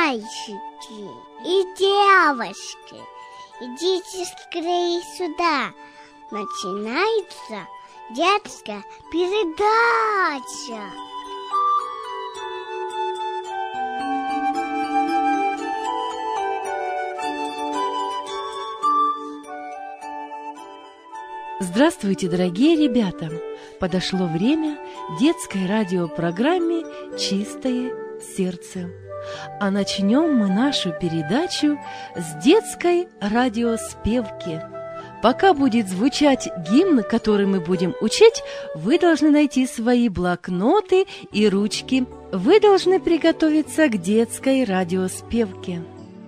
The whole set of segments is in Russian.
Мальчики и девочки, идите скорее сюда. Начинается детская передача. Здравствуйте, дорогие ребята! Подошло время детской радиопрограмме «Чистое сердце». А начнем мы нашу передачу с детской радиоспевки. Пока будет звучать гимн, который мы будем учить, вы должны найти свои блокноты и ручки. Вы должны приготовиться к детской радиоспевке.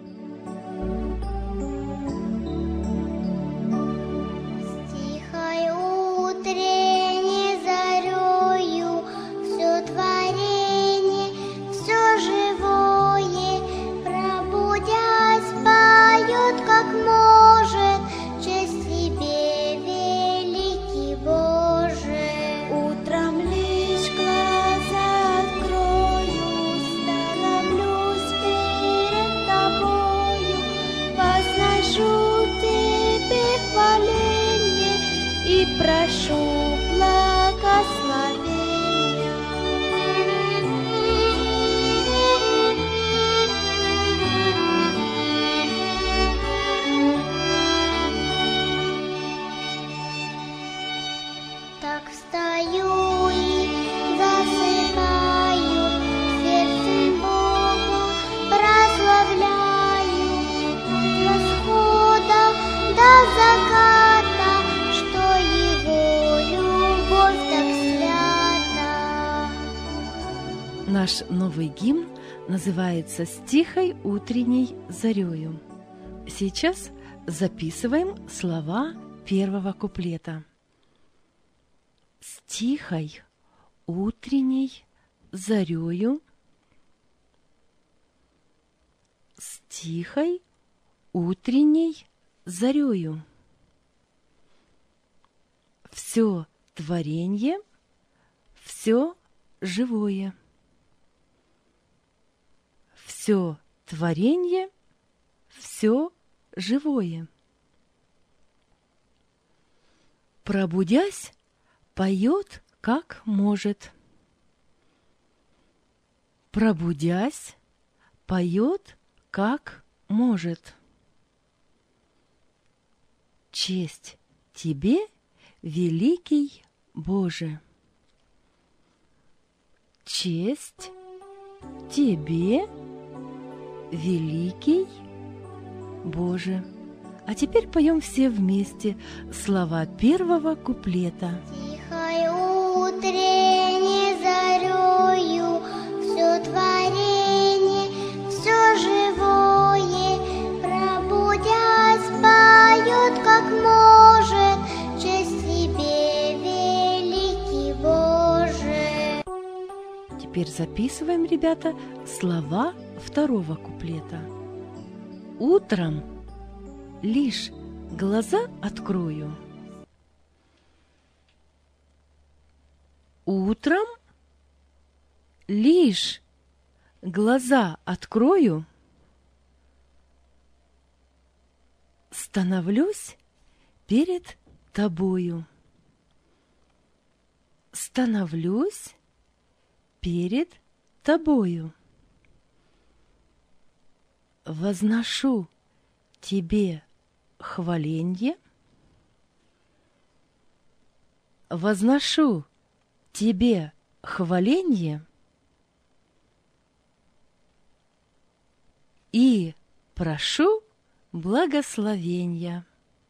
Прошу благословения. Так встаю и засыпаю, сердцем Бога прославляю, от восхода до заката, что Его любовь так свята. Наш новый гимн называется «С тихой утренней зарею». Сейчас записываем слова первого куплета. С тихой утренней зарею, с тихой утренней зарею. Все творенье, все живое. Все творенье, все живое. Пробудясь, поет, как может. Пробудясь, поет, как может. Честь тебе, великий Боже. Честь тебе, великий Боже. А теперь поем все вместе слова первого куплета. Тихой утренней зарею все творение, все живое, пробудясь, поет, как может. Честь тебе, великий Боже. Теперь записываем, ребята, слова второго куплета. Утром лишь глаза открою. Утром лишь глаза открою, становлюсь перед тобою. Становлюсь перед тобою. Возношу тебе хваленье, возношу тебе хваленье и прошу благословения.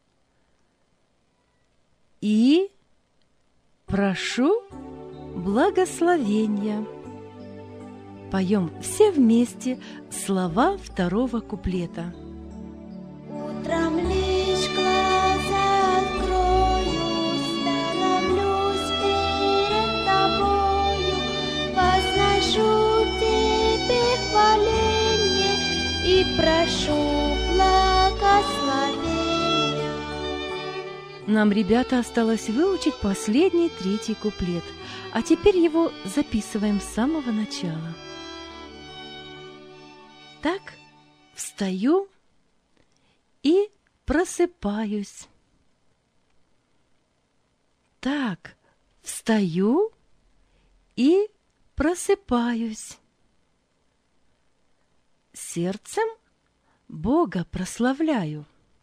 И прошу благословения. Поем все вместе слова второго куплета. Утром лишь глаза открою, становлюсь перед тобою, возношу тебе хваленье и прошу благословения. Нам, ребята, осталось выучить последний третий куплет, а теперь его записываем с самого начала. Так, встаю и просыпаюсь. Так, встаю и просыпаюсь. Сердцем Бога прославляю.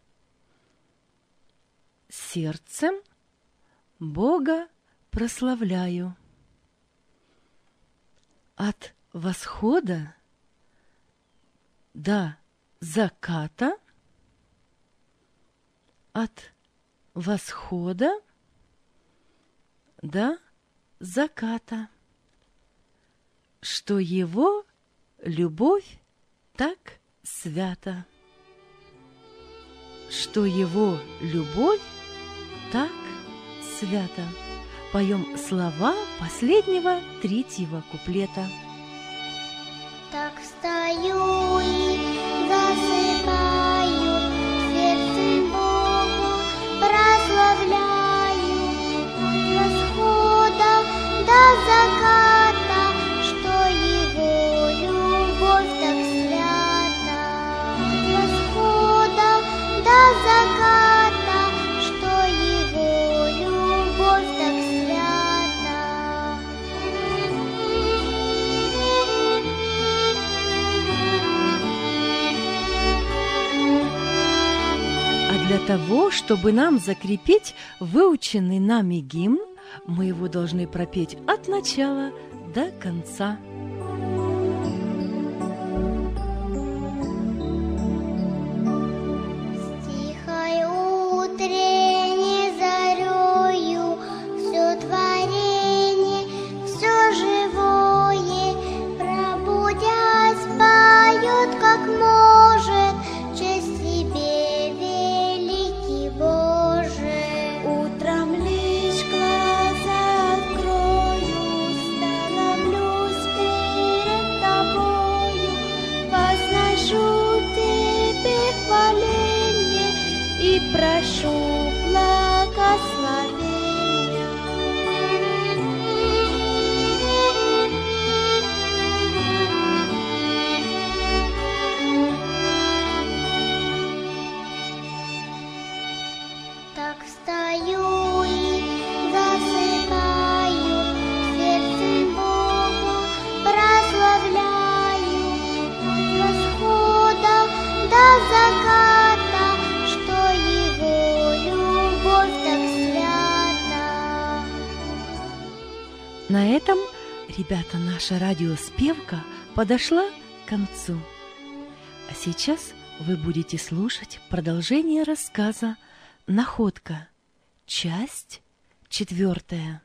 Сердцем Бога прославляю. От восхода до заката, от восхода до заката, что Его любовь так свята, что Его любовь так свята. Поем слова последнего 3-го куплета. Так встаю и засыпаю, сердцем Бога прославляю. От восхода до заката, что Его любовь так свята. От восхода до заката, что Его любовь так свята. А для того, чтобы нам закрепить выученный нами гимн, мы его должны пропеть от начала до конца. С тихой утренней зарею все творение, все живое, пробудясь, поет, как может, честь тебе, великий Боже. Утром лишь глаза открою, становлюсь перед тобою, возношу тебе хваление и прошу благословения. Так встаю и засыпаю, сердцем Бога прославляю. От восхода до заката, что Его любовь так свята. На этом, ребята, наша радиоспевка подошла к концу. А сейчас вы будете слушать продолжение рассказа «Находка», часть 4.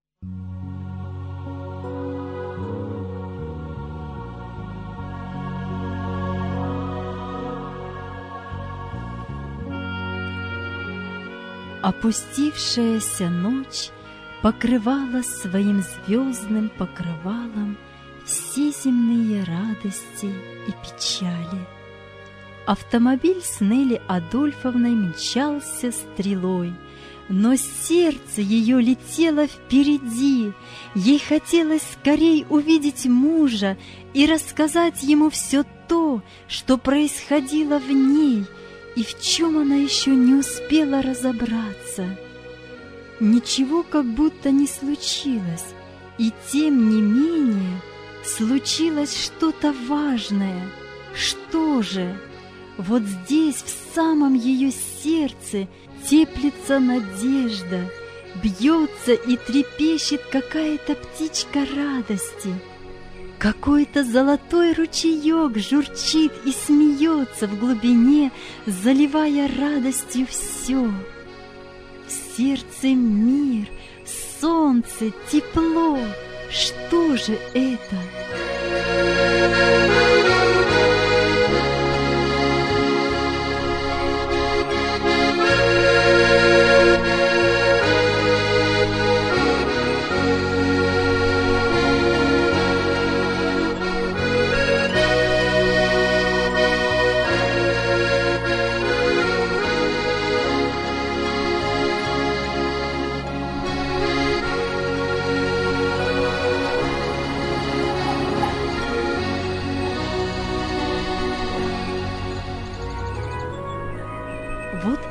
Опустившаяся ночь покрывала своим звездным покрывалом все земные радости и печали. Автомобиль с Нелли Адольфовной мчался стрелой, но сердце ее летело впереди. Ей хотелось скорей увидеть мужа и рассказать ему все то, что происходило в ней и в чем она еще не успела разобраться. Ничего как будто не случилось, и тем не менее случилось что-то важное. Что же? Вот здесь, в самом ее сердце, теплится надежда, бьется и трепещет какая-то птичка радости. Какой-то золотой ручеек журчит и смеется в глубине, заливая радостью все. В сердце мир, солнце, тепло. Что же это?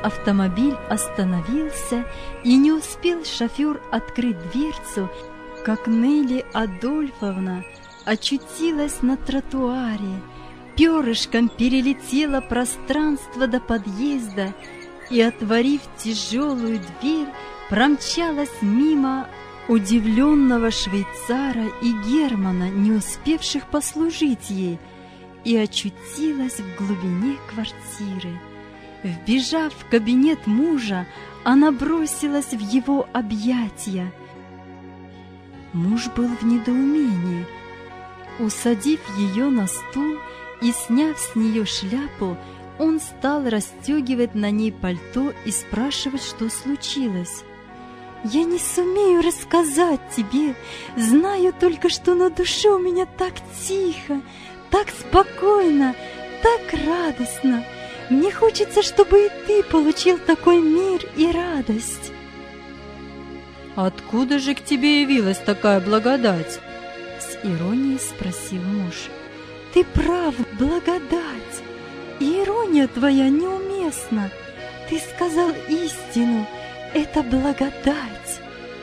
автомобиль остановился, и не успел шофер открыть дверцу, как Нелли Адольфовна очутилась на тротуаре, перышком перелетела пространство до подъезда и, отворив тяжелую дверь, промчалась мимо удивленного швейцара и Германа, не успевших послужить ей, и очутилась в глубине квартиры. Вбежав в кабинет мужа, она бросилась в его объятия. Муж был в недоумении. Усадив ее на стул и сняв с нее шляпу, он стал расстегивать на ней пальто и спрашивать, что случилось. «Я не сумею рассказать тебе, знаю только, что на душе у меня так тихо, так спокойно, так радостно. Мне хочется, чтобы и ты получил такой мир и радость». «Откуда же к тебе явилась такая благодать?» — с иронией спросил муж. «Ты прав, благодать, и ирония твоя неуместна. Ты сказал истину, это благодать».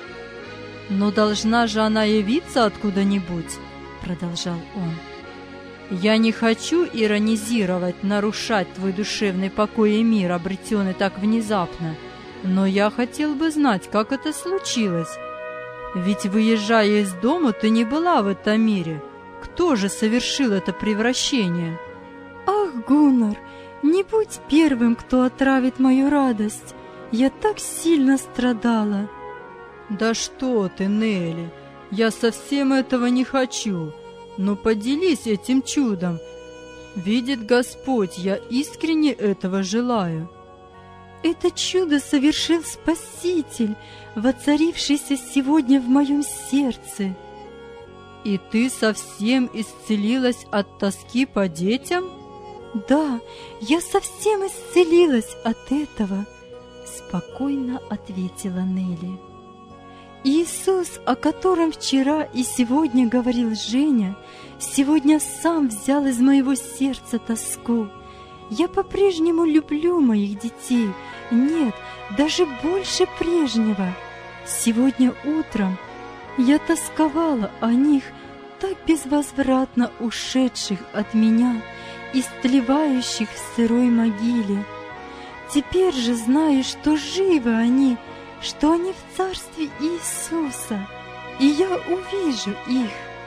«Но должна же она явиться откуда-нибудь», — продолжал он. «Я не хочу иронизировать, нарушать твой душевный покой и мир, обретенный так внезапно, но я хотел бы знать, как это случилось. Ведь, выезжая из дома, ты не была в этом мире. Кто же совершил это превращение?» «Ах, Гуннар, не будь первым, кто отравит мою радость. Я так сильно страдала». «Да что ты, Нелли, я совсем этого не хочу. Но поделись этим чудом. Видит Господь, я искренне этого желаю». «Это чудо совершил Спаситель, воцарившийся сегодня в моем сердце». «И ты совсем исцелилась от тоски по детям?» «Да, я совсем исцелилась от этого», — спокойно ответила Нелли. «Иисус, о котором вчера и сегодня говорил Женя, сегодня сам взял из моего сердца тоску. Я по-прежнему люблю моих детей, нет, даже больше прежнего. Сегодня утром я тосковала о них, так безвозвратно ушедших от меня, истлевающих в сырой могиле. Теперь же знаю, что живы они, что они в царстве Иисуса, и я увижу их».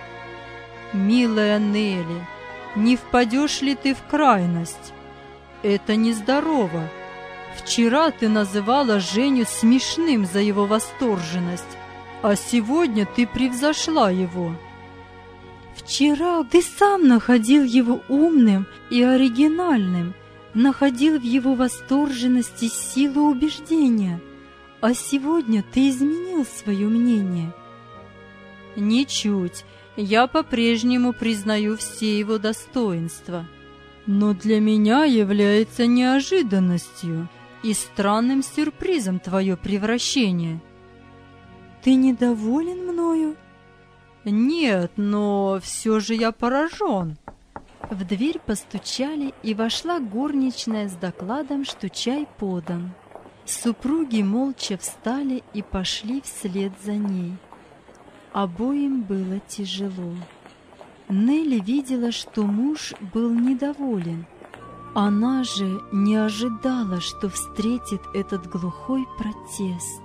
«Милая Нелли, не впадешь ли ты в крайность? Это нездорово. Вчера ты называла Женю смешным за его восторженность, а сегодня ты превзошла его». «Вчера ты сам находил его умным и оригинальным, находил в его восторженности силу убеждения, а сегодня ты изменил свое мнение». «Ничуть, я по-прежнему признаю все его достоинства, но для меня является неожиданностью и странным сюрпризом твое превращение». «Ты недоволен мною?» «Нет, но все же я поражен». В дверь постучали, и вошла горничная с докладом, что чай подан. Супруги молча встали и пошли вслед за ней. Обоим было тяжело. Нелли видела, что муж был недоволен. Она же не ожидала, что встретит этот глухой протест.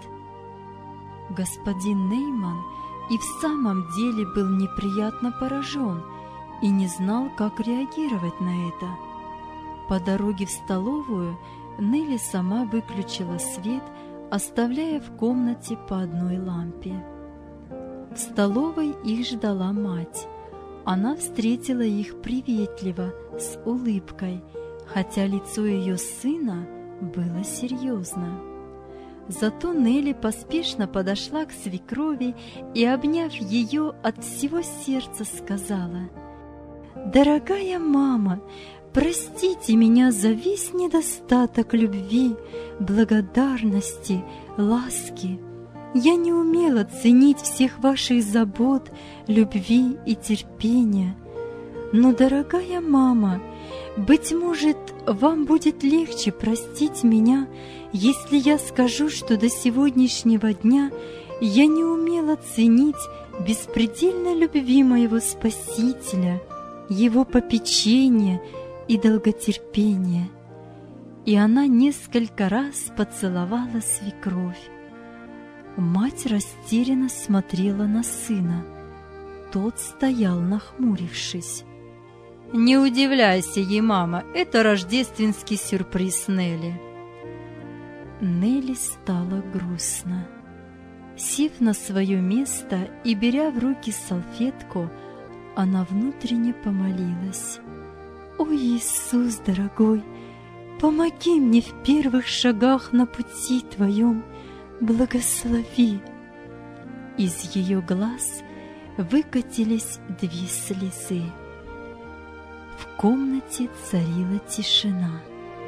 Господин Нейман и в самом деле был неприятно поражен и не знал, как реагировать на это. По дороге в столовую Нелли сама выключила свет, оставляя в комнате по одной лампе. В столовой их ждала мать. Она встретила их приветливо, с улыбкой, хотя лицо ее сына было серьезно. Зато Нелли поспешно подошла к свекрови и, обняв ее, от всего сердца сказала: «Дорогая мама, простите меня за весь недостаток любви, благодарности, ласки. Я не умела ценить всех ваших забот, любви и терпения. Но, дорогая мама, Быть может, вам будет легче простить меня, если я скажу, что до сегодняшнего дня я не умела ценить беспредельной любви моего Спасителя, Его попечения и долготерпения. И она несколько раз поцеловала свекровь. Мать растерянно смотрела на сына. Тот стоял, нахмурившись. Не удивляйся ей, мама, это рождественский сюрприз Нелли. Нелли стало грустно. Сев на свое место и беря в руки салфетку, она внутренне помолилась. «О, Иисус, дорогой, помоги мне в первых шагах на пути Твоем, благослови!» Из ее глаз выкатились 2 слезы. В комнате царила тишина.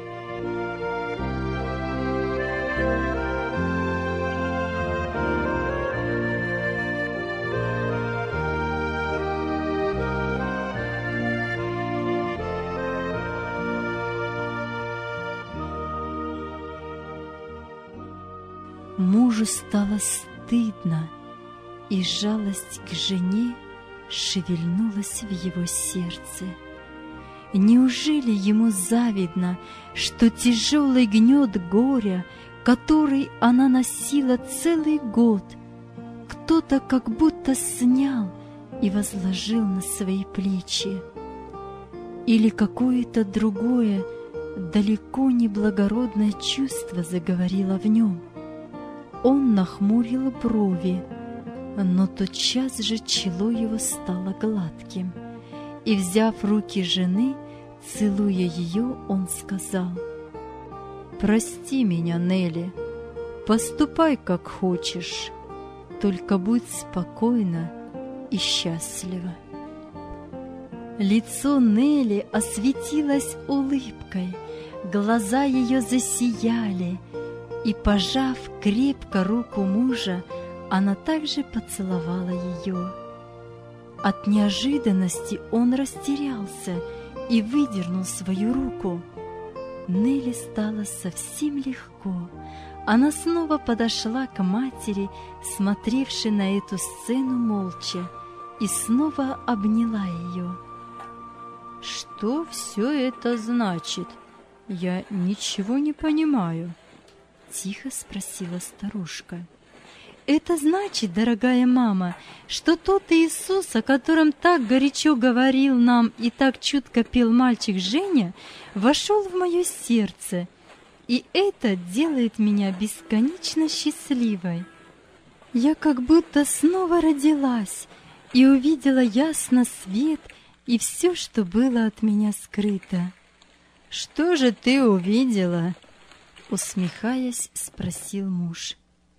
Мужу стало стыдно, и жалость к жене шевельнулась в его сердце. Неужели ему завидно, что тяжелый гнет горя, который она носила целый год, кто-то как будто снял и возложил на свои плечи? Или какое-то другое, далеко не благородное чувство заговорило в нем? Он нахмурил брови, но тотчас же чело его стало гладким, и, взяв руки жены, целуя ее, он сказал: «Прости меня, Нелли, поступай, как хочешь, только будь спокойна и счастлива». Лицо Нелли осветилось улыбкой, глаза ее засияли, и, пожав крепко руку мужа, она также поцеловала ее. От неожиданности он растерялся и выдернул свою руку. Нелли стало совсем легко. Она снова подошла к матери, смотревшей на эту сцену молча, и снова обняла ее. «Что все это значит? Я ничего не понимаю», — тихо спросила старушка. «Это значит, дорогая мама, что тот Иисус, о котором так горячо говорил нам и так чутко пел мальчик Женя, вошел в мое сердце, и это делает меня бесконечно счастливой. Я как будто снова родилась и увидела ясно свет и все, что было от меня скрыто». «Что же ты увидела?» — усмехаясь, спросил муж.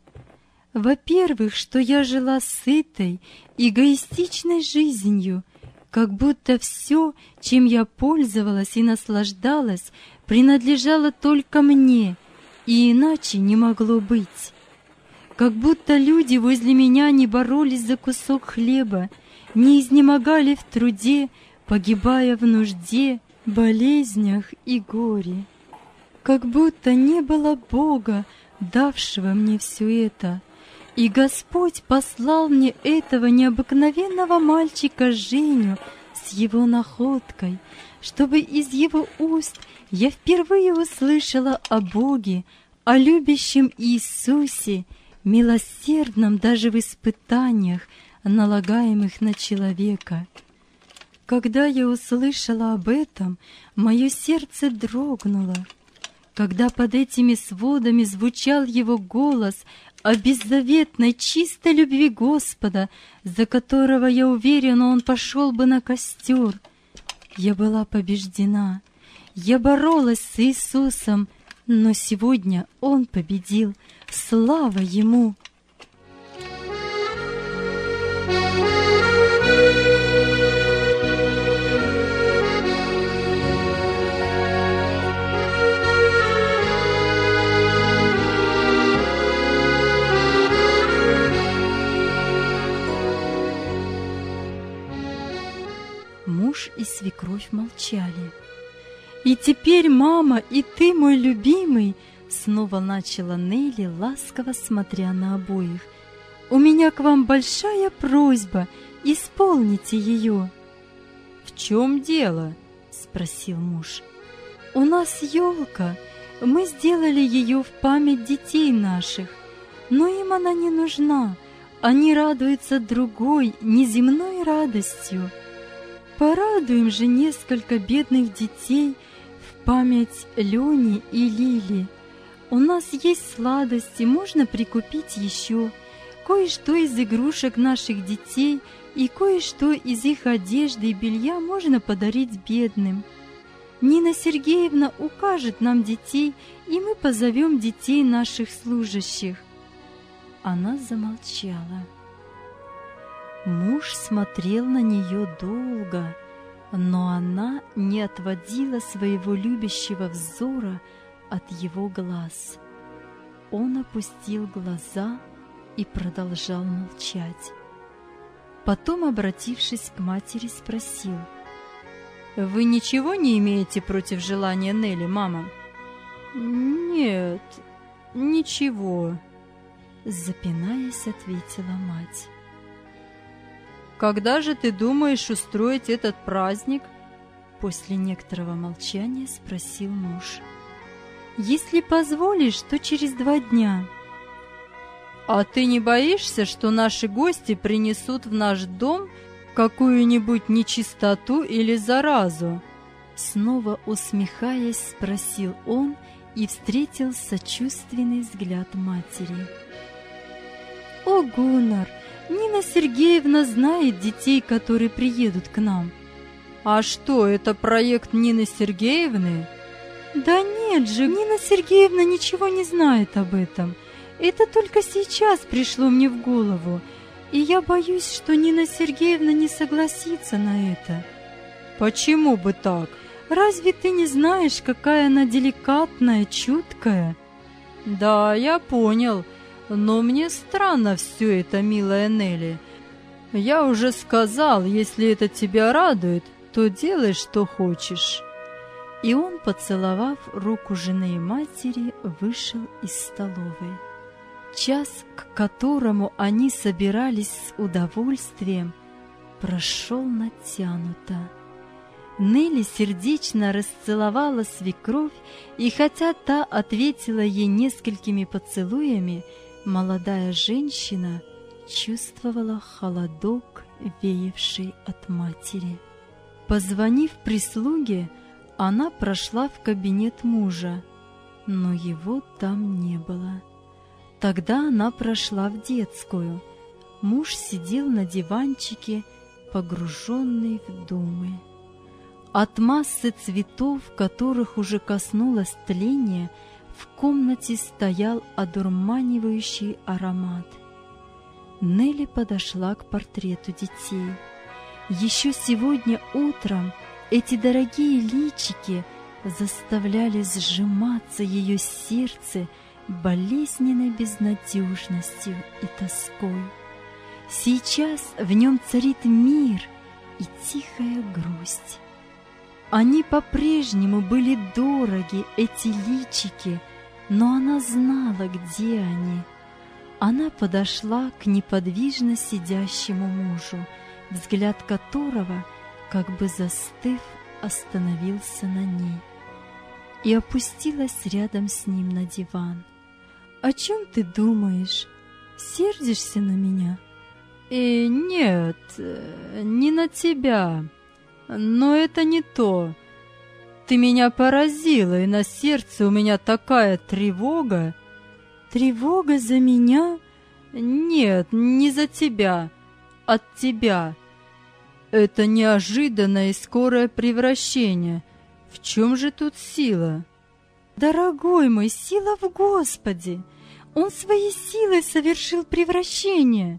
«Во-первых, что я жила сытой, эгоистичной жизнью, как будто все, чем я пользовалась и наслаждалась, принадлежало только мне, и иначе не могло быть. Как будто люди возле меня не боролись за кусок хлеба, не изнемогали в труде, погибая в нужде, болезнях и горе. Как будто не было Бога, давшего мне все это, и Господь послал мне этого необыкновенного мальчика Женю с его находкой, чтобы из его уст я впервые услышала о Боге, о любящем Иисусе, милосердном даже в испытаниях, налагаемых на человека. Когда я услышала об этом, мое сердце дрогнуло. Когда под этими сводами звучал его голос о беззаветной чистой любви Господа, за которого, я уверена, он пошел бы на костер, я была побеждена. Я боролась с Иисусом, но сегодня он победил. Слава ему! Муж и свекровь молчали. И теперь, мама, и ты, мой любимый, снова начала Нелли, ласково смотря на обоих. У меня к вам большая просьба, исполните ее. В чем дело? Спросил муж. У нас елка, мы сделали ее в память детей наших, но им она не нужна, они радуются другой, неземной радостью. Порадуем же несколько бедных детей в память Лени и Лили. У нас есть сладости, можно прикупить еще, кое-что из игрушек наших детей и кое-что из их одежды и белья можно подарить бедным. Нина Сергеевна укажет нам детей, и мы позовем детей наших служащих. Она замолчала. Муж смотрел на нее долго, но она не отводила своего любящего взора от его глаз. Он опустил глаза и продолжал молчать. Потом, обратившись к матери, спросил: «Вы ничего не имеете против желания Нелли, мама?» «Нет, ничего», — запинаясь, ответила мать. «Когда же ты думаешь устроить этот праздник?» После некоторого молчания спросил муж. «Если позволишь, то через 2 дня». «А ты не боишься, что наши гости принесут в наш дом какую-нибудь нечистоту или заразу?» Снова усмехаясь, спросил он и встретил сочувственный взгляд матери. «О, Гуннар, Нина Сергеевна знает детей, которые приедут к нам». «А что, это проект Нины Сергеевны?» «Да нет же, Нина Сергеевна ничего не знает об этом. Это только сейчас пришло мне в голову, и я боюсь, что Нина Сергеевна не согласится на это». «Почему бы так? Разве ты не знаешь, какая она деликатная, чуткая?» «Да, я понял, но мне странно все это, милая Нелли. Я уже сказал, если это тебя радует, то делай, что хочешь». И он, поцеловав руку жены и матери, вышел из столовой. Час, к которому они собирались с удовольствием, прошел натянуто. Нелли сердечно расцеловала свекровь, и хотя та ответила ей несколькими поцелуями, молодая женщина чувствовала холодок, веявший от матери. Позвонив прислуге, она прошла в кабинет мужа, но его там не было. Тогда она прошла в детскую. Муж сидел на диванчике, погруженный в думы. От массы цветов, которых уже коснулось тление, в комнате стоял одурманивающий аромат. Нелли подошла к портрету детей. Еще сегодня утром эти дорогие личики заставляли сжиматься ее сердце болезненной безнадежностью и тоской. Сейчас в нем царит мир и тихая грусть. Они по-прежнему были дороги, эти личики, но она знала, где они. Она подошла к неподвижно сидящему мужу, взгляд которого, как бы застыв, остановился на ней, и опустилась рядом с ним на диван. «О чем ты думаешь? Сердишься на меня?» Нет, не на тебя. Но это не то. Ты меня поразила, и на сердце у меня такая тревога». «Тревога за меня?» «Нет, не за тебя, от тебя. Это неожиданное и скорое превращение. В чем же тут сила?» «Дорогой мой, сила в Господе! Он своей силой совершил превращение.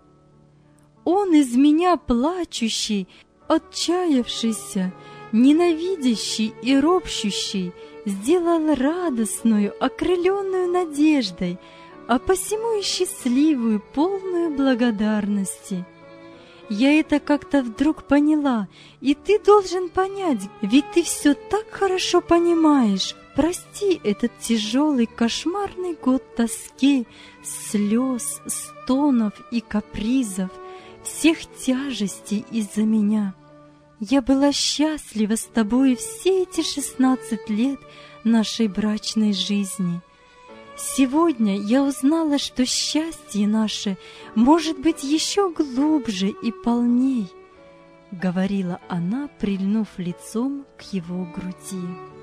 Он из меня плачущий, отчаявшийся, ненавидящий и ропщущий сделал радостную, окрыленную надеждой, а посему и счастливую, полную благодарности. Я это как-то вдруг поняла, и ты должен понять, ведь ты все так хорошо понимаешь. Прости этот тяжелый, кошмарный год тоски, слез, стонов и капризов, всех тяжестей из-за меня. Я была счастлива с тобой все эти 16 лет нашей брачной жизни. Сегодня я узнала, что счастье наше может быть еще глубже и полней, — говорила она, прильнув лицом к его груди.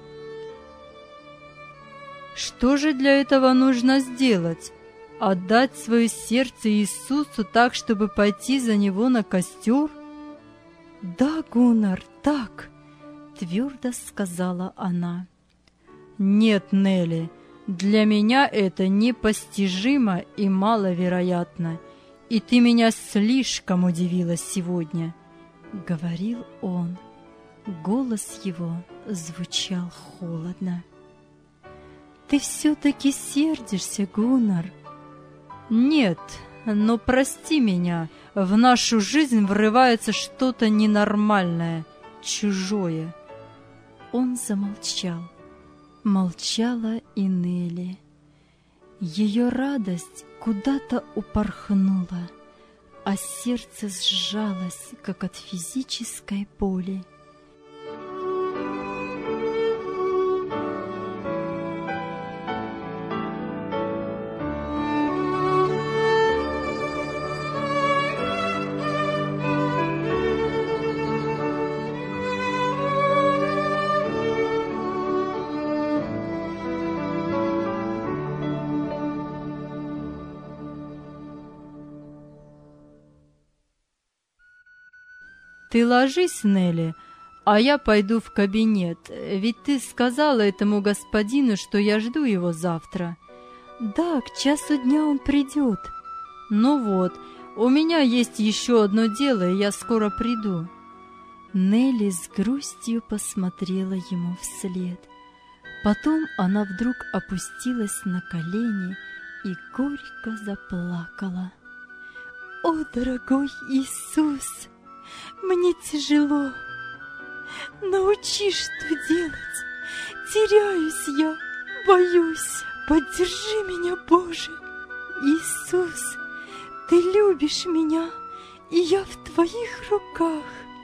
Что же для этого нужно сделать? Отдать свое сердце Иисусу так, чтобы пойти за Него на костер? Да, Гуннар, так, — твердо сказала она. Нет, Нелли, для меня это непостижимо и маловероятно, и ты меня слишком удивила сегодня, — говорил он. Голос его звучал холодно. Ты все-таки сердишься, Гуннар? Нет, но прости меня, в нашу жизнь врывается что-то ненормальное, чужое. Он замолчал. Молчала и Нелли. Ее радость куда-то упорхнула, а сердце сжалось, как от физической боли. Ты ложись, Нелли, а я пойду в кабинет, ведь ты сказала этому господину, что я жду его завтра. Да, к часу дня он придет. Ну вот, у меня есть еще одно дело, и я скоро приду. Нелли с грустью посмотрела ему вслед. Потом она вдруг опустилась на колени и горько заплакала. «О, дорогой Иисус! Мне тяжело. Научи, что делать. Теряюсь я, боюсь. Поддержи меня, Боже. Иисус, Ты любишь меня, и я в Твоих руках».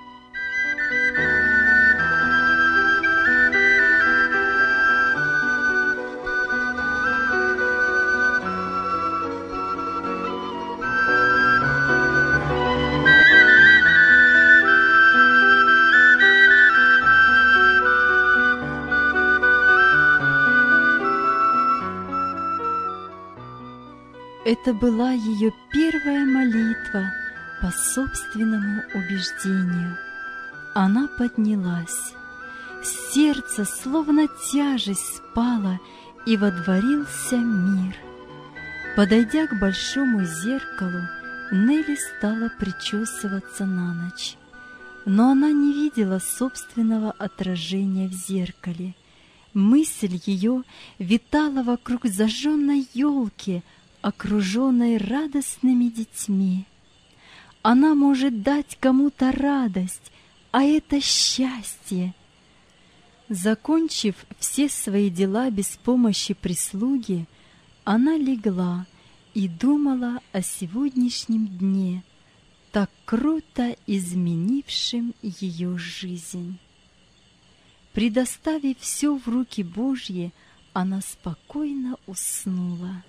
Это была ее первая молитва по собственному убеждению. Она поднялась. Сердце, словно тяжесть, спало, и водворился мир. Подойдя к большому зеркалу, Нелли стала причесываться на ночь. Но она не видела собственного отражения в зеркале. Мысль ее витала вокруг зажженной елки, окруженной радостными детьми. Она может дать кому-то радость, а это счастье. Закончив все свои дела без помощи прислуги, она легла и думала о сегодняшнем дне, так круто изменившем ее жизнь. Предоставив все в руки Божьи, она спокойно уснула.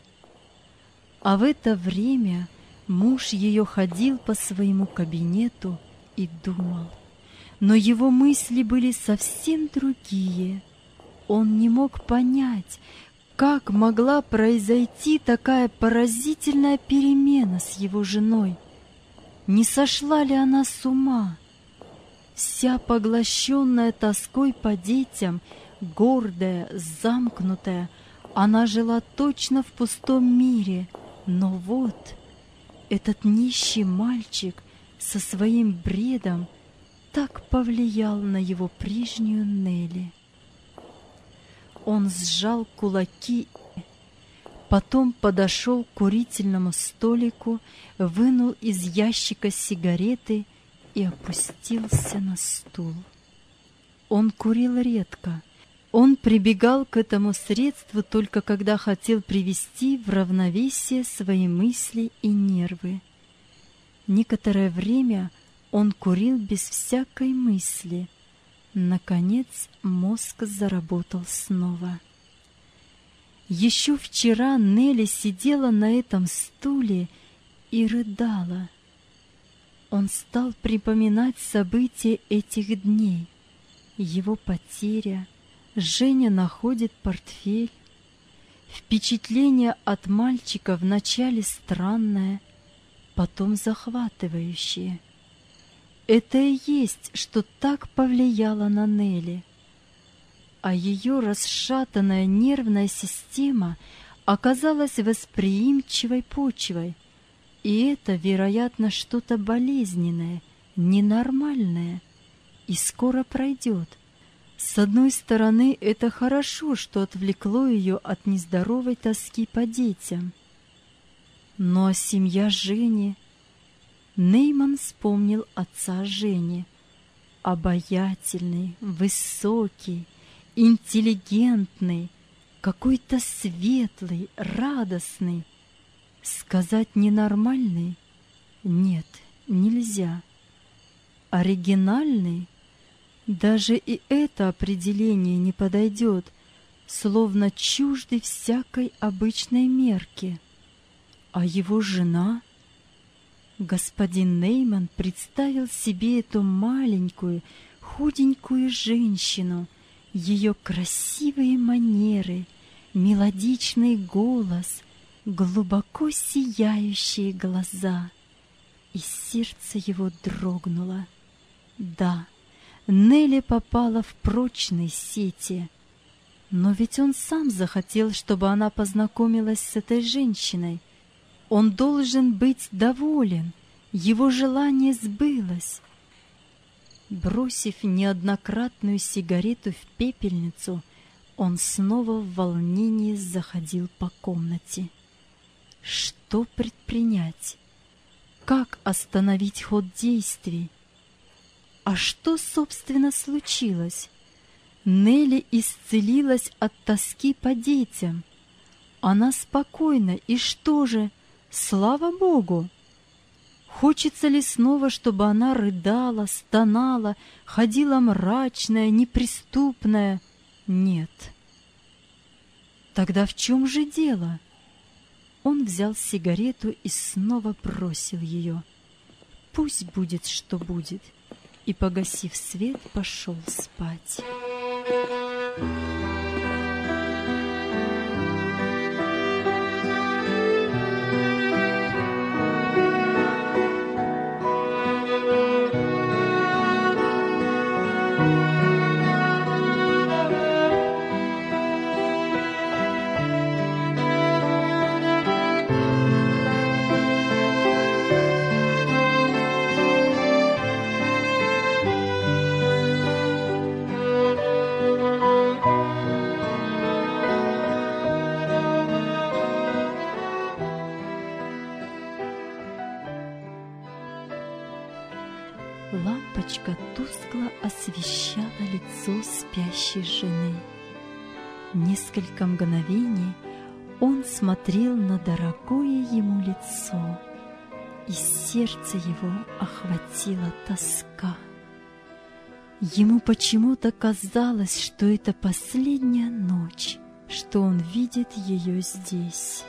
А в это время муж ее ходил по своему кабинету и думал. Но его мысли были совсем другие. Он не мог понять, как могла произойти такая поразительная перемена с его женой. Не сошла ли она с ума? Вся поглощенная тоской по детям, гордая, замкнутая, она жила точно в пустом мире. Но вот этот нищий мальчик со своим бредом так повлиял на его прежнюю Нелли. Он сжал кулаки. Потом подошел к курительному столику, вынул из ящика сигареты и опустился на стул. Он курил редко. Он прибегал к этому средству только когда хотел привести в равновесие свои мысли и нервы. Некоторое время он курил без всякой мысли. Наконец мозг заработал снова. Еще вчера Нелли сидела на этом стуле и рыдала. Он стал припоминать события этих дней. Его потеря, Женя находит портфель. Впечатление от мальчика вначале странное, потом захватывающее. Это и есть, что так повлияло на Нелли. А ее расшатанная нервная система оказалась восприимчивой почвой, и это, вероятно, что-то болезненное, ненормальное, и скоро пройдет. С одной стороны, это хорошо, что отвлекло ее от нездоровой тоски по детям. Но а семья Жени? Нейман вспомнил отца Жени. Обаятельный, высокий, интеллигентный, какой-то светлый, радостный. Сказать ненормальный? Нет, нельзя. Оригинальный? Даже и это определение не подойдет, словно чуждый всякой обычной мерки. А его жена? Господин Нейман представил себе эту маленькую, худенькую женщину, ее красивые манеры, мелодичный голос, глубоко сияющие глаза. И сердце его дрогнуло. Да, Нелли попала в прочные сети. Но ведь он сам захотел, чтобы она познакомилась с этой женщиной. Он должен быть доволен. Его желание сбылось. Бросив неоднократную сигарету в пепельницу, он снова в волнении заходил по комнате. Что предпринять? Как остановить ход действий? А что, собственно, случилось? Нелли исцелилась от тоски по детям. Она спокойна, и что же? Слава Богу! Хочется ли снова, чтобы она рыдала, стонала, ходила мрачная, неприступная? Нет. Тогда в чем же дело? Он взял сигарету и снова бросил ее. Пусть будет, что будет. И, погасив свет, пошел спать. Лампочка тускло освещала лицо спящей жены. Несколько мгновений он смотрел на дорогое ему лицо, и сердце его охватила тоска. Ему почему-то казалось, что это последняя ночь, что он видит ее здесь.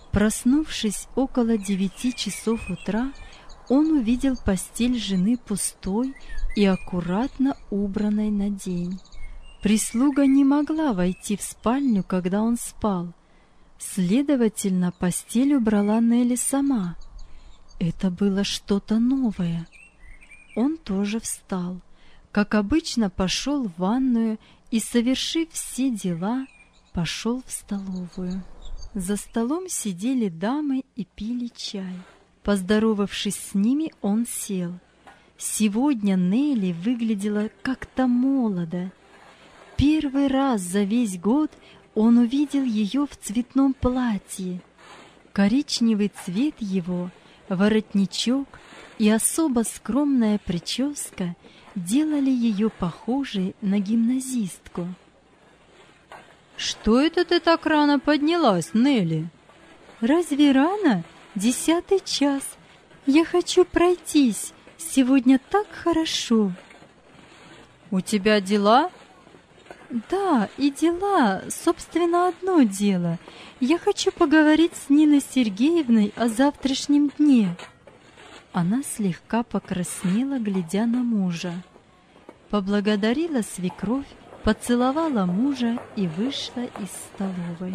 Проснувшись около 9 часов утра, он увидел постель жены пустой и аккуратно убранной на день. Прислуга не могла войти в спальню, когда он спал. Следовательно, постель убрала Нелли сама. Это было что-то новое. Он тоже встал. Как обычно, пошел в ванную и, совершив все дела, пошел в столовую. За столом сидели дамы и пили чай. Поздоровавшись с ними, он сел. Сегодня Нелли выглядела как-то молодо. Первый раз за весь год он увидел ее в цветном платье. Коричневый цвет его, воротничок и особо скромная прическа делали ее похожей на гимназистку. «Что это ты так рано поднялась, Нелли?» «Разве рано? 10 час. Я хочу пройтись. Сегодня так хорошо». «У тебя дела?» «Да, и дела. Собственно, одно дело. Я хочу поговорить с Ниной Сергеевной о завтрашнем дне». Она слегка покраснела, глядя на мужа. Поблагодарила свекровь, поцеловала мужа и вышла из столовой.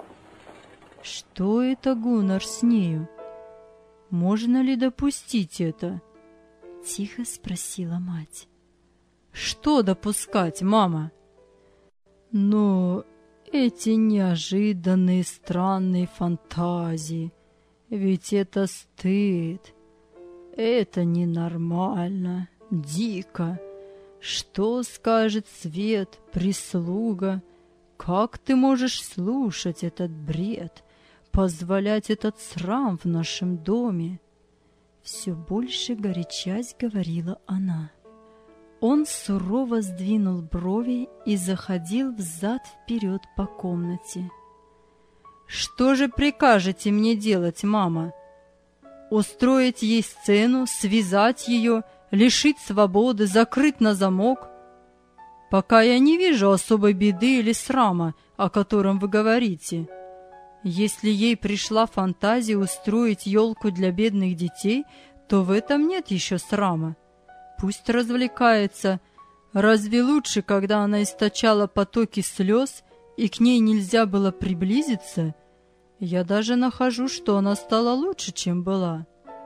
«Что это, Гуннар, с нею? Можно ли допустить это?» — тихо спросила мать. «Что допускать, мама?» «Но эти неожиданные странные фантазии, ведь это стыд, это ненормально, дико. Что скажет свет, прислуга? Как ты можешь слушать этот бред, позволять этот срам в нашем доме?» Все больше горячась говорила она. Он сурово сдвинул брови и заходил взад-вперед по комнате. «Что же прикажете мне делать, мама? Устроить ей сцену, связать ее, лишить свободы, закрыть на замок? Пока я не вижу особой беды или срама, о котором вы говорите. Если ей пришла фантазия устроить елку для бедных детей, то в этом нет еще срама. Пусть развлекается. Разве лучше, когда она источала потоки слез, и к ней нельзя было приблизиться? Я даже нахожу, что она стала лучше, чем была».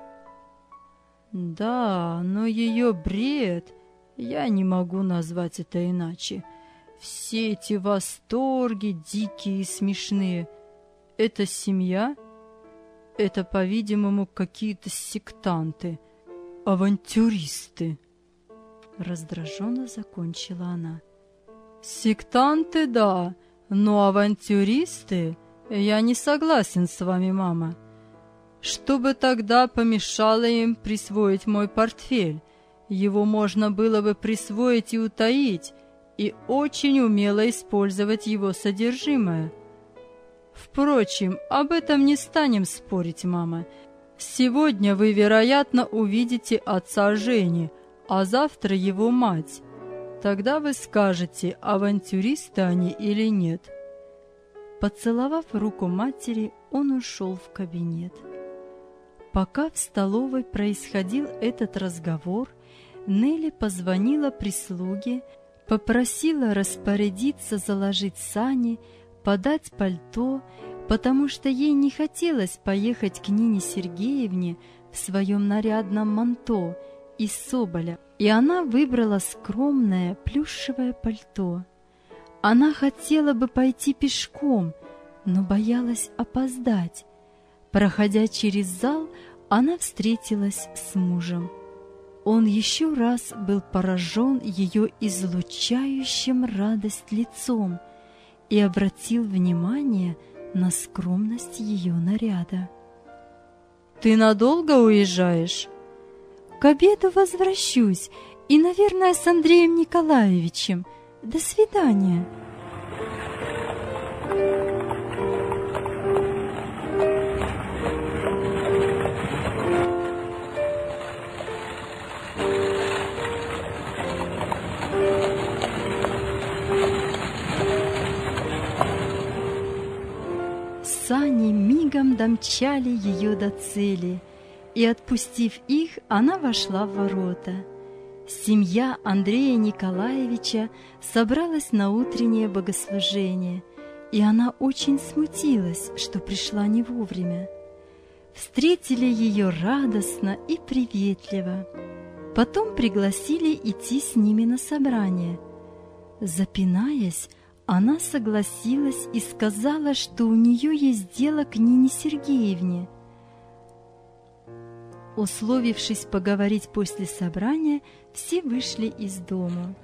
«Да, но ее бред, я не могу назвать это иначе. Все эти восторги дикие и смешные. Это семья? Это, по-видимому, какие-то сектанты, авантюристы». Раздраженно закончила она. «Сектанты, да, но авантюристы? Я не согласен с вами, мама. Что бы тогда помешало им присвоить мой портфель? Его можно было бы присвоить и утаить, и очень умело использовать его содержимое. Впрочем, об этом не станем спорить, мама. Сегодня вы, вероятно, увидите отца Жени, а завтра его мать. Тогда вы скажете, авантюристы они или нет». Поцеловав руку матери, он ушел в кабинет. Пока в столовой происходил этот разговор, Нелли позвонила прислуге, попросила распорядиться заложить сани, подать пальто, потому что ей не хотелось поехать к Нине Сергеевне в своем нарядном манто из соболя, и она выбрала скромное плюшевое пальто. Она хотела бы пойти пешком, но боялась опоздать. Проходя через зал, она встретилась с мужем. Он еще раз был поражен ее излучающим радость лицом и обратил внимание на скромность ее наряда. «Ты надолго уезжаешь?» «К обеду возвращусь, и, наверное, с Андреем Николаевичем. До свидания». сани мигом домчали ее до цели, и, отпустив их, она вошла в ворота. Семья Андрея Николаевича собралась на утреннее богослужение, и она очень смутилась, что пришла не вовремя. Встретили ее радостно и приветливо. Потом пригласили идти с ними на собрание. Запинаясь, она согласилась и сказала, что у нее есть дело к Нине Сергеевне. Условившись поговорить после собрания, все вышли из дома.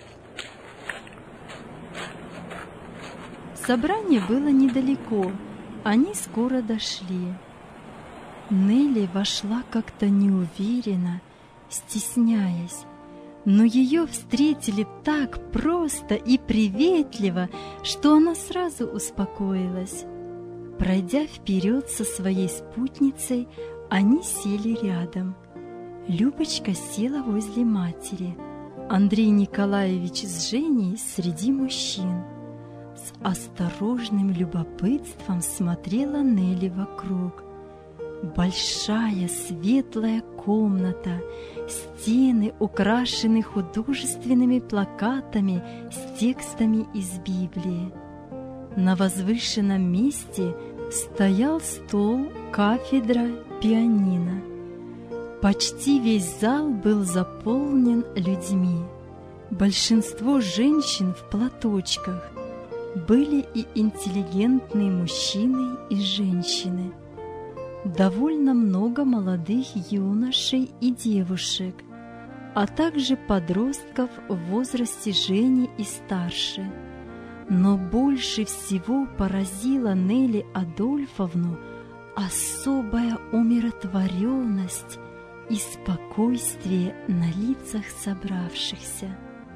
Собрание было недалеко, они скоро дошли. Нелли вошла как-то неуверенно, стесняясь, но ее встретили так просто и приветливо, что она сразу успокоилась. Пройдя вперед со своей спутницей, они сели рядом. Любочка села возле матери, Андрей Николаевич с Женей среди мужчин. С осторожным любопытством смотрела Нелли вокруг. Большая светлая комната, стены украшены художественными плакатами с текстами из Библии. На возвышенном месте стоял стол, кафедра, пианино. Почти весь зал был заполнен людьми. Большинство женщин в платочках. Были и интеллигентные мужчины и женщины. Довольно много молодых юношей и девушек, а также подростков в возрасте Жени и старше. Но больше всего поразила Нелли Адольфовну особая умиротворенность и спокойствие на лицах собравшихся.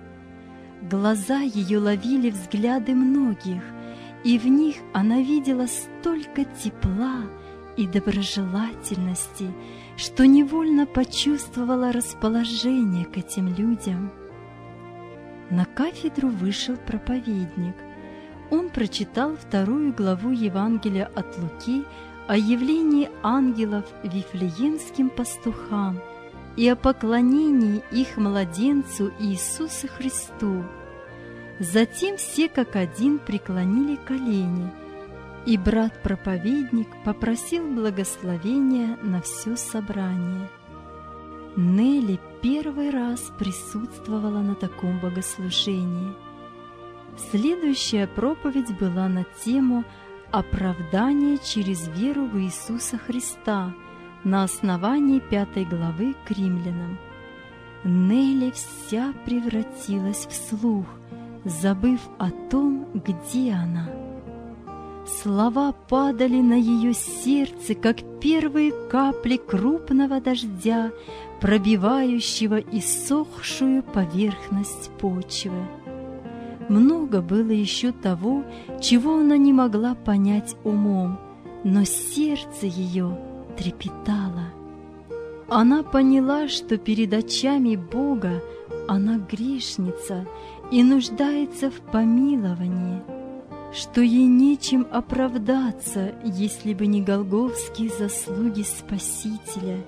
Глаза ее ловили взгляды многих, и в них она видела столько тепла и доброжелательности, что невольно почувствовала расположение к этим людям. На кафедру вышел проповедник. Он прочитал 2 главу Евангелия от Луки о явлении ангелов вифлеемским пастухам и о поклонении их младенцу Иисусу Христу. Затем все как один преклонили колени, и брат-проповедник попросил благословения на все собрание. Нелли первый раз присутствовала на таком богослужении. Следующая проповедь была на тему «Оправдание через веру в Иисуса Христа» на основании 5 главы к Римлянам. Нелли вся превратилась в слух, забыв о том, где она. Слова падали на ее сердце, как первые капли крупного дождя, пробивающего иссохшую поверхность почвы. Много было еще того, чего она не могла понять умом, но сердце ее трепетало. Она поняла, что перед очами Бога она грешница и нуждается в помиловании, что ей нечем оправдаться, если бы не голгофские заслуги Спасителя.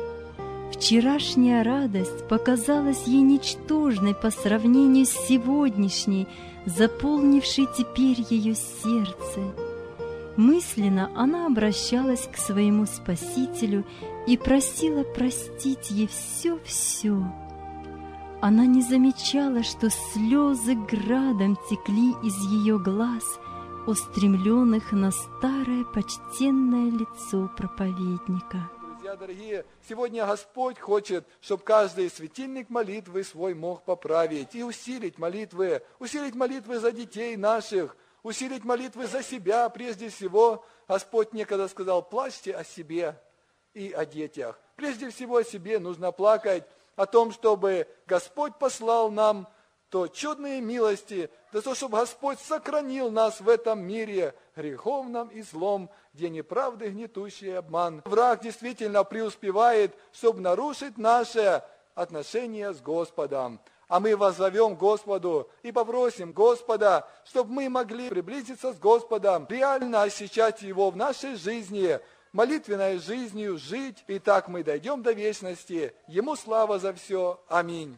Вчерашняя радость показалась ей ничтожной по сравнению с сегодняшней, заполнившей теперь ее сердце. Мысленно она обращалась к своему Спасителю и просила простить ей все-все. Она не замечала, что слезы градом текли из ее глаз, устремленных на старое почтенное лицо проповедника. Друзья дорогие, сегодня Господь хочет, чтобы каждый светильник молитвы свой мог поправить и усилить молитвы за детей наших, усилить молитвы за себя прежде всего. Господь некогда сказал: плачьте о себе и о детях. Прежде всего о себе нужно плакать, о том, чтобы Господь послал нам то чудные милости, за то, чтобы Господь сохранил нас в этом мире греховном и злом, где неправды, гнетущий обман. Враг действительно преуспевает, чтобы нарушить наше отношение с Господом. А мы воззовем Господу и попросим Господа, чтобы мы могли приблизиться с Господом, реально ощущать Его в нашей жизни, молитвенной жизнью жить, и так мы дойдем до вечности. Ему слава за все. Аминь.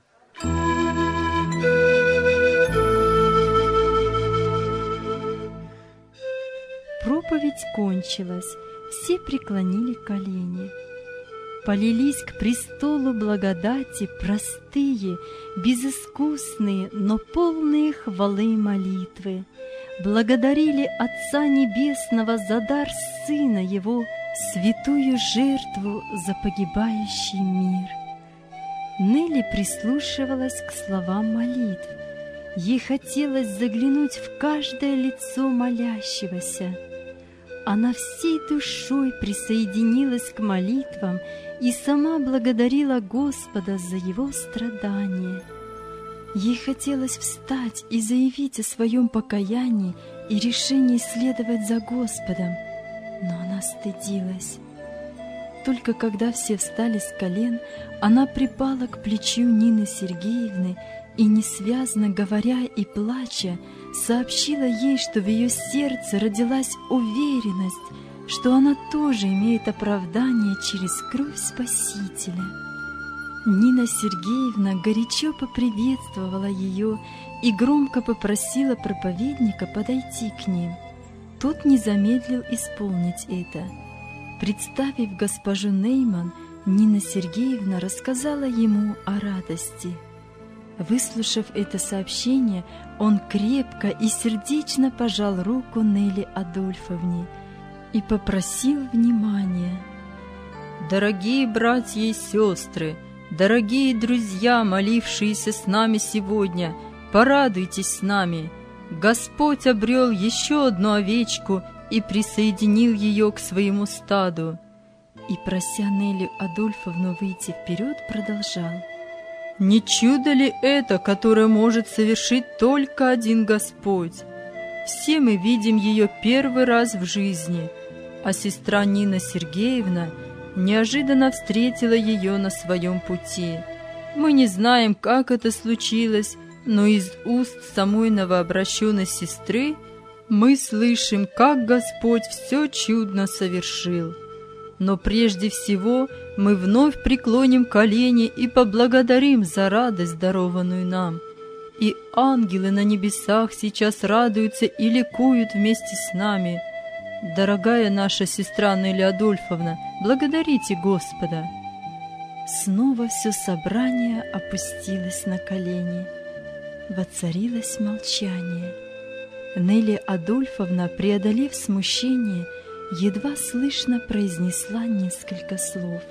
Проповедь кончилась, все преклонили колени. Полились к престолу благодати простые, безыскусные, но полные хвалы молитвы. Благодарили Отца Небесного за дар Сына Его, святую жертву за погибающий мир. Нелли прислушивалась к словам молитв. Ей хотелось заглянуть в каждое лицо молящегося. Она всей душой присоединилась к молитвам и сама благодарила Господа за Его страдания. Ей хотелось встать и заявить о своем покаянии и решении следовать за Господом, но она стыдилась. Только когда все встали с колен, она припала к плечу Нины Сергеевны и, несвязно говоря и плача, сообщила ей, что в ее сердце родилась уверенность, что она тоже имеет оправдание через кровь Спасителя. Нина Сергеевна горячо поприветствовала ее и громко попросила проповедника подойти к ним. Тот не замедлил исполнить это. Представив госпожу Нейман, Нина Сергеевна рассказала ему о радости. Выслушав это сообщение, он крепко и сердечно пожал руку Нелли Адольфовне и попросил внимания. «Дорогие братья и сестры, дорогие друзья, молившиеся с нами сегодня, порадуйтесь с нами. Господь обрел еще одну овечку и присоединил ее к своему стаду». И, прося Нелли Адольфовну выйти вперед, продолжал. «Не чудо ли это, которое может совершить только один Господь? Все мы видим ее первый раз в жизни, а сестра Нина Сергеевна неожиданно встретила ее на своем пути. Мы не знаем, как это случилось, но из уст самой новообращенной сестры мы слышим, как Господь все чудно совершил. Но прежде всего мы вновь преклоним колени и поблагодарим за радость, дарованную нам. И ангелы на небесах сейчас радуются и ликуют вместе с нами. Дорогая наша сестра Нелли Адольфовна, благодарите Господа». Снова все собрание опустилось на колени. Воцарилось молчание. Нелли Адольфовна, преодолев смущение, едва слышно произнесла несколько слов.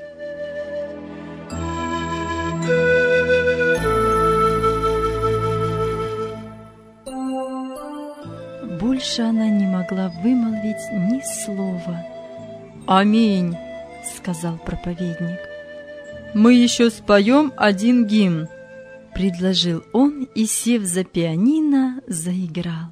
Больше она не могла вымолвить ни слова. «Аминь», — сказал проповедник. «Мы еще споем один гимн», — предложил он и, сев за пианино, заиграл.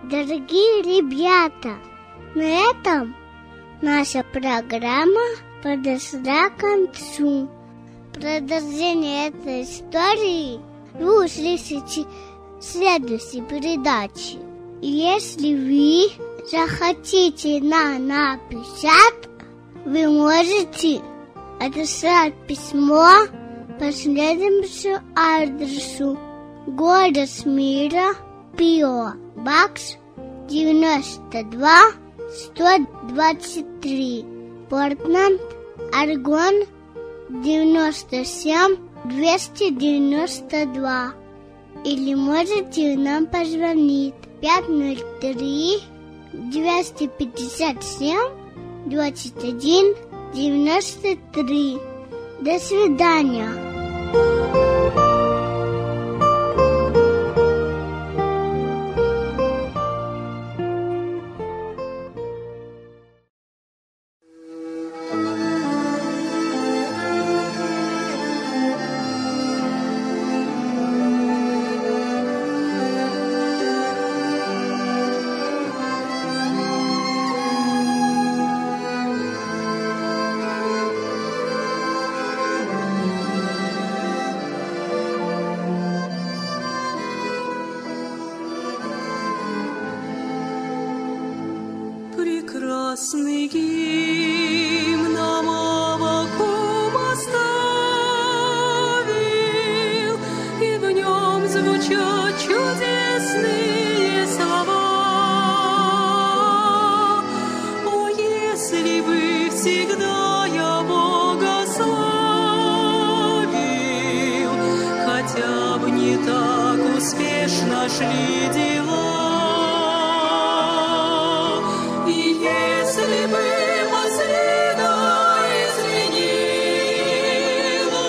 Дорогие ребята, на этом наша программа подошла к концу. Продолжение этой истории вы услышите в следующей передаче. Если вы захотите нам написать, вы можете отослать письмо по следующему адресу: город мира, P.O. Box 92 123, Портленд, Орегон 97 292. Или можете нам позвонить 503 257 21 93. До свидания. Прекрасный гимн нам Аввакум оставил, и в нем звучат чудесные слова. О, если бы всегда я Бога славил, хотя бы не так успешно шли дела. Если бы маслина изменила,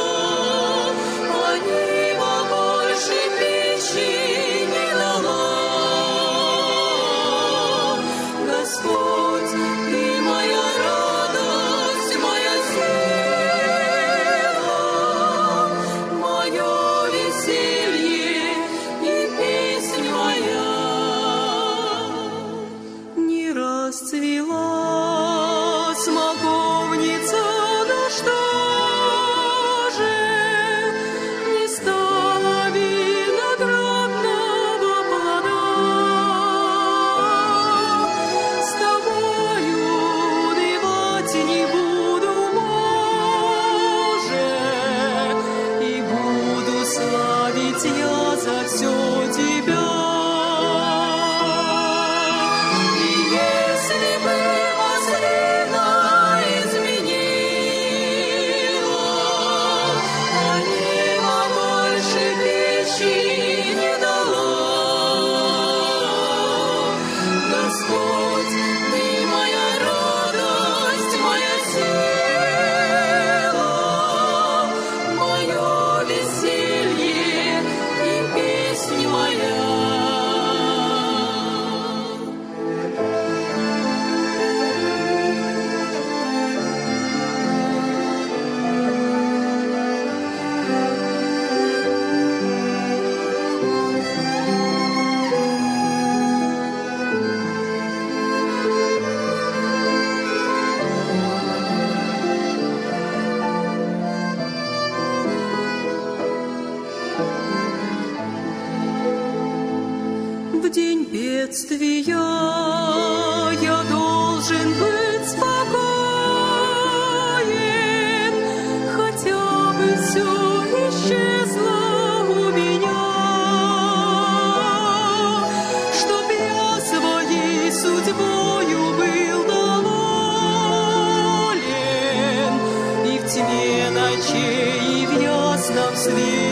Анива больше пищи не дала. Господь, Ты моя радость, моя сила, мое веселье и песнь моя. Не расцвела смоковница, да что же не стало виноградного плода? С тобою унывать не буду, Боже, и буду славить я за все Тебя. В день бедствия я должен быть спокоен, хотя бы все исчезло у меня, чтоб я своей судьбою был доволен, и в тьме ночей, и в ясном свете